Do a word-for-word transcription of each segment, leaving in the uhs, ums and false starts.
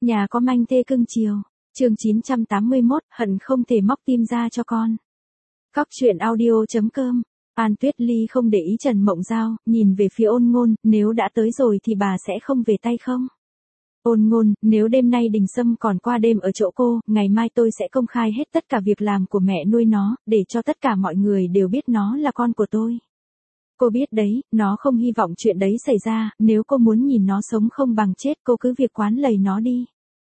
Nhà có manh thê cưng chiều. Chương chín trăm tám mươi mốt, hận không thể móc tim ra cho con. Cóc truyện audio chấm com. An Tuyết Ly không để ý Trần Mộng Giao, nhìn về phía Ôn Ngôn, nếu đã tới rồi thì bà sẽ không về tay không? Ôn Ngôn, nếu đêm nay Đình Sâm còn qua đêm ở chỗ cô, ngày mai tôi sẽ công khai hết tất cả việc làm của mẹ nuôi nó, để cho tất cả mọi người đều biết nó là con của tôi. Cô biết đấy, nó không hy vọng chuyện đấy xảy ra, nếu cô muốn nhìn nó sống không bằng chết cô cứ việc quán lầy nó đi.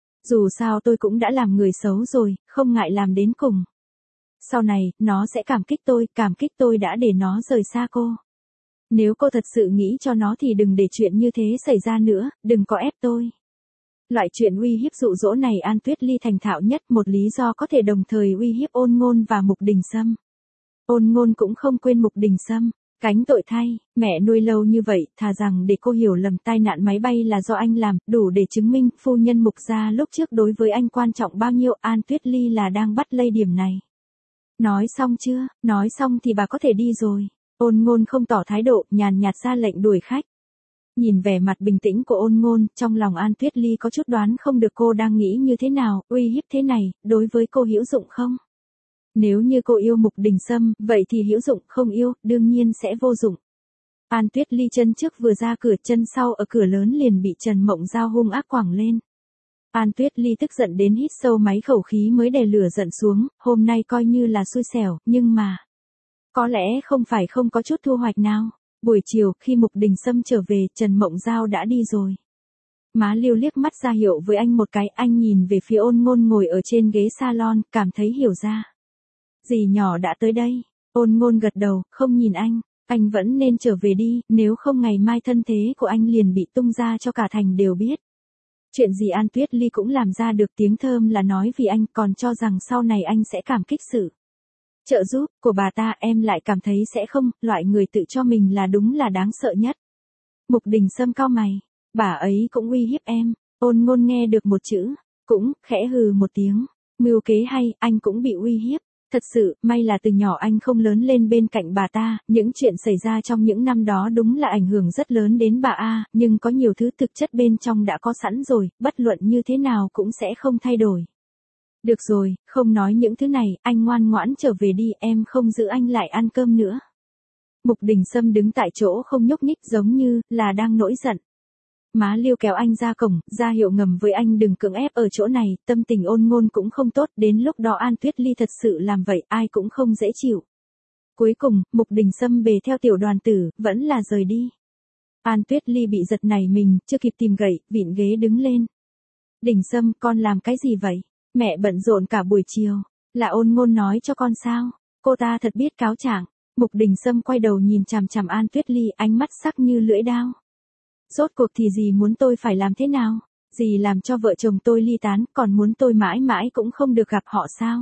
Dù sao tôi cũng đã làm người xấu rồi, không ngại làm đến cùng. Sau này, nó sẽ cảm kích tôi, cảm kích tôi đã để nó rời xa cô. Nếu cô thật sự nghĩ cho nó thì đừng để chuyện như thế xảy ra nữa, đừng có ép tôi. Loại chuyện uy hiếp dụ dỗ này An Tuyết Ly thành thạo nhất, một lý do có thể đồng thời uy hiếp Ôn Ngôn và Mục Đình Sâm. Ôn Ngôn cũng không quên Mục Đình Sâm. Cánh tội thay, mẹ nuôi lâu như vậy, thà rằng để cô hiểu lầm tai nạn máy bay là do anh làm, đủ để chứng minh phu nhân Mục gia lúc trước đối với anh quan trọng bao nhiêu. An Tuyết Ly là đang bắt lây điểm này. Nói xong chưa? Nói xong thì bà có thể đi rồi. Ôn Ngôn không tỏ thái độ, nhàn nhạt ra lệnh đuổi khách. Nhìn vẻ mặt bình tĩnh của Ôn Ngôn, trong lòng An Tuyết Ly có chút đoán không được cô đang nghĩ như thế nào, uy hiếp thế này, đối với cô hữu dụng không? Nếu như cô yêu Mục Đình Sâm, vậy thì hữu dụng, không yêu, đương nhiên sẽ vô dụng. An Tuyết Ly chân trước vừa ra cửa, chân sau ở cửa lớn liền bị Trần Mộng Giao hung ác quẳng lên. An Tuyết Ly tức giận đến hít sâu mấy khẩu khí mới đè lửa giận xuống, hôm nay coi như là xui xẻo, nhưng mà... Có lẽ không phải không có chút thu hoạch nào. Buổi chiều, khi Mục Đình Sâm trở về, Trần Mộng Giao đã đi rồi. Má Liêu liếc mắt ra hiệu với anh một cái, anh nhìn về phía Ôn Ngôn ngồi ở trên ghế salon, cảm thấy hiểu ra. Dì nhỏ đã tới đây. Ôn Ngôn gật đầu, không nhìn anh. Anh vẫn nên trở về đi, nếu không ngày mai thân thế của anh liền bị tung ra cho cả thành đều biết. Chuyện gì An Tuyết Ly cũng làm ra được, tiếng thơm là nói vì anh, còn cho rằng sau này anh sẽ cảm kích sự trợ giúp của bà ta. Em lại cảm thấy sẽ không, loại người tự cho mình là đúng là đáng sợ nhất. Mục Đình Sâm cau mày. Bà ấy cũng uy hiếp em. Ôn Ngôn nghe được một chữ, cũng, khẽ hừ một tiếng. Mưu kế hay, anh cũng bị uy hiếp. Thật sự, may là từ nhỏ anh không lớn lên bên cạnh bà ta, những chuyện xảy ra trong những năm đó đúng là ảnh hưởng rất lớn đến bà A, nhưng có nhiều thứ thực chất bên trong đã có sẵn rồi, bất luận như thế nào cũng sẽ không thay đổi. Được rồi, không nói những thứ này, anh ngoan ngoãn trở về đi, em không giữ anh lại ăn cơm nữa. Mục Đình Sâm đứng tại chỗ không nhúc nhích, giống như là đang nổi giận. Má Liêu kéo anh ra cổng, ra hiệu ngầm với anh đừng cưỡng ép ở chỗ này, tâm tình Ôn Ngôn cũng không tốt, đến lúc đó An Tuyết Ly thật sự làm vậy, ai cũng không dễ chịu. Cuối cùng, Mục Đình Sâm bề theo tiểu đoàn tử, vẫn là rời đi. An Tuyết Ly bị giật nảy mình, chưa kịp tìm gậy, vịn ghế đứng lên. Đình Sâm, con làm cái gì vậy? Mẹ bận rộn cả buổi chiều, là Ôn Ngôn nói cho con sao? Cô ta thật biết cáo trạng. Mục Đình Sâm quay đầu nhìn chằm chằm An Tuyết Ly, ánh mắt sắc như lưỡi dao. Rốt cuộc thì dì muốn tôi phải làm thế nào? Dì làm cho vợ chồng tôi ly tán, còn muốn tôi mãi mãi cũng không được gặp họ sao?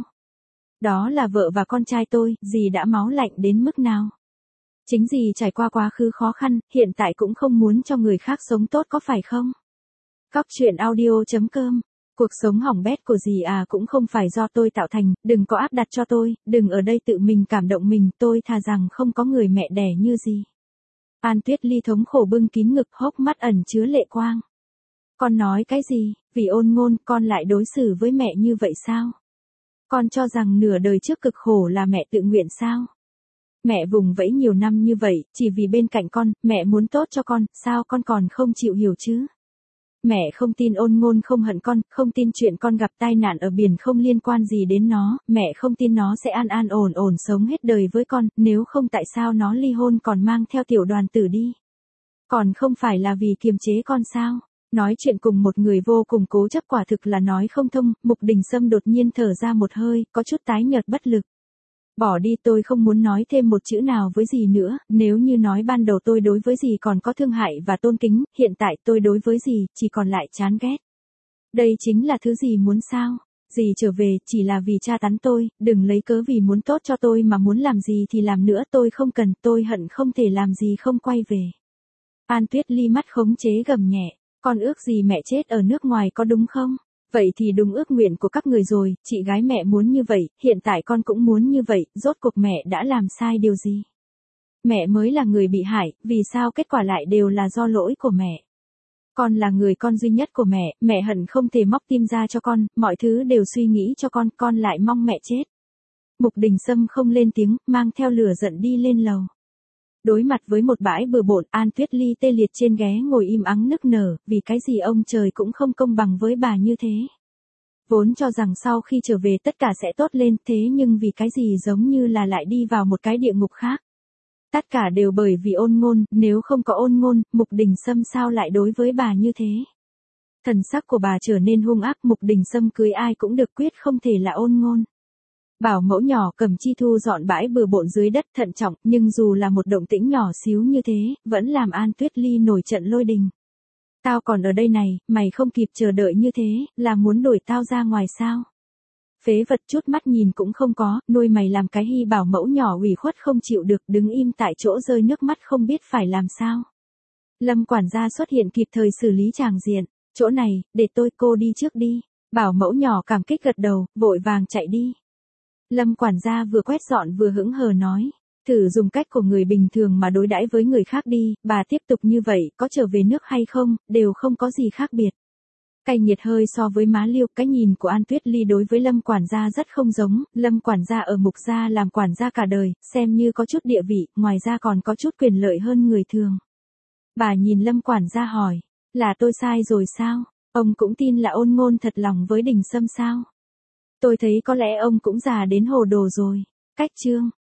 Đó là vợ và con trai tôi, dì đã máu lạnh đến mức nào? Chính dì trải qua quá khứ khó khăn, hiện tại cũng không muốn cho người khác sống tốt có phải không? Cóc truyện audio chấm com. Cuộc sống hỏng bét của dì à cũng không phải do tôi tạo thành, đừng có áp đặt cho tôi, đừng ở đây tự mình cảm động mình, tôi thà rằng không có người mẹ đẻ như dì. An Tuyết Ly thống khổ bưng kín ngực, hốc mắt ẩn chứa lệ quang. Con nói cái gì? Vì Ôn Ngôn, con lại đối xử với mẹ như vậy sao? Con cho rằng nửa đời trước cực khổ là mẹ tự nguyện sao? Mẹ vùng vẫy nhiều năm như vậy, chỉ vì bên cạnh con, mẹ muốn tốt cho con, sao con còn không chịu hiểu chứ? Mẹ không tin Ôn Ngôn không hận con, không tin chuyện con gặp tai nạn ở biển không liên quan gì đến nó, mẹ không tin nó sẽ an an ổn ổn sống hết đời với con, nếu không tại sao nó ly hôn còn mang theo tiểu đoàn tử đi. Còn không phải là vì kiềm chế con sao? Nói chuyện cùng một người vô cùng cố chấp quả thực là nói không thông. Mục Đình Sâm đột nhiên thở ra một hơi, có chút tái nhợt bất lực. Bỏ đi, tôi không muốn nói thêm một chữ nào với dì nữa, nếu như nói ban đầu tôi đối với dì còn có thương hại và tôn kính, hiện tại tôi đối với dì chỉ còn lại chán ghét. Đây chính là thứ dì muốn sao? Dì trở về chỉ là vì tra tấn tôi, đừng lấy cớ vì muốn tốt cho tôi mà muốn làm gì thì làm nữa, tôi không cần, tôi hận không thể làm gì không quay về. An Tuyết Ly mắt khống chế gầm nhẹ, con ước gì mẹ chết ở nước ngoài có đúng không? Vậy thì đúng ước nguyện của các người rồi, chị gái mẹ muốn như vậy, hiện tại con cũng muốn như vậy, rốt cuộc mẹ đã làm sai điều gì? Mẹ mới là người bị hại, vì sao kết quả lại đều là do lỗi của mẹ? Con là người con duy nhất của mẹ, mẹ hận không thể móc tim ra cho con, mọi thứ đều suy nghĩ cho con, con lại mong mẹ chết. Mục Đình Sâm không lên tiếng, mang theo lửa giận đi lên lầu. Đối mặt với một bãi bừa bộn, An Tuyết Ly tê liệt trên ghế ngồi im ắng nức nở, vì cái gì ông trời cũng không công bằng với bà như thế. Vốn cho rằng sau khi trở về tất cả sẽ tốt lên, thế nhưng vì cái gì giống như là lại đi vào một cái địa ngục khác. Tất cả đều bởi vì Ôn Ngôn, nếu không có Ôn Ngôn, Mục Đình Sâm sao lại đối với bà như thế. Thần sắc của bà trở nên hung ác, Mục Đình Sâm cưới ai cũng được, quyết không thể là Ôn Ngôn. Bảo mẫu nhỏ cầm chi thu dọn bãi bừa bộn dưới đất thận trọng, nhưng dù là một động tĩnh nhỏ xíu như thế, vẫn làm An Tuyết Ly nổi trận lôi đình. Tao còn ở đây này, mày không kịp chờ đợi như thế, là muốn đuổi tao ra ngoài sao? Phế vật, chút mắt nhìn cũng không có, nuôi mày làm cái hy bảo mẫu nhỏ ủy khuất không chịu được, đứng im tại chỗ rơi nước mắt không biết phải làm sao. Lâm quản gia xuất hiện kịp thời xử lý tràng diện, chỗ này, để tôi, cô đi trước đi. Bảo mẫu nhỏ cảm kích gật đầu, vội vàng chạy đi. Lâm quản gia vừa quét dọn vừa hững hờ nói, thử dùng cách của người bình thường mà đối đãi với người khác đi, bà tiếp tục như vậy, có trở về nước hay không, đều không có gì khác biệt. Cay nghiệt hơi so với má Liêu, cái nhìn của An Tuyết Ly đối với Lâm quản gia rất không giống, Lâm quản gia ở Mục gia làm quản gia cả đời, xem như có chút địa vị, ngoài ra còn có chút quyền lợi hơn người thường. Bà nhìn Lâm quản gia hỏi, là tôi sai rồi sao? Ông cũng tin là Ôn Ngôn thật lòng với Đình Sâm sao? Tôi thấy có lẽ ông cũng già đến hồ đồ rồi. Cách chương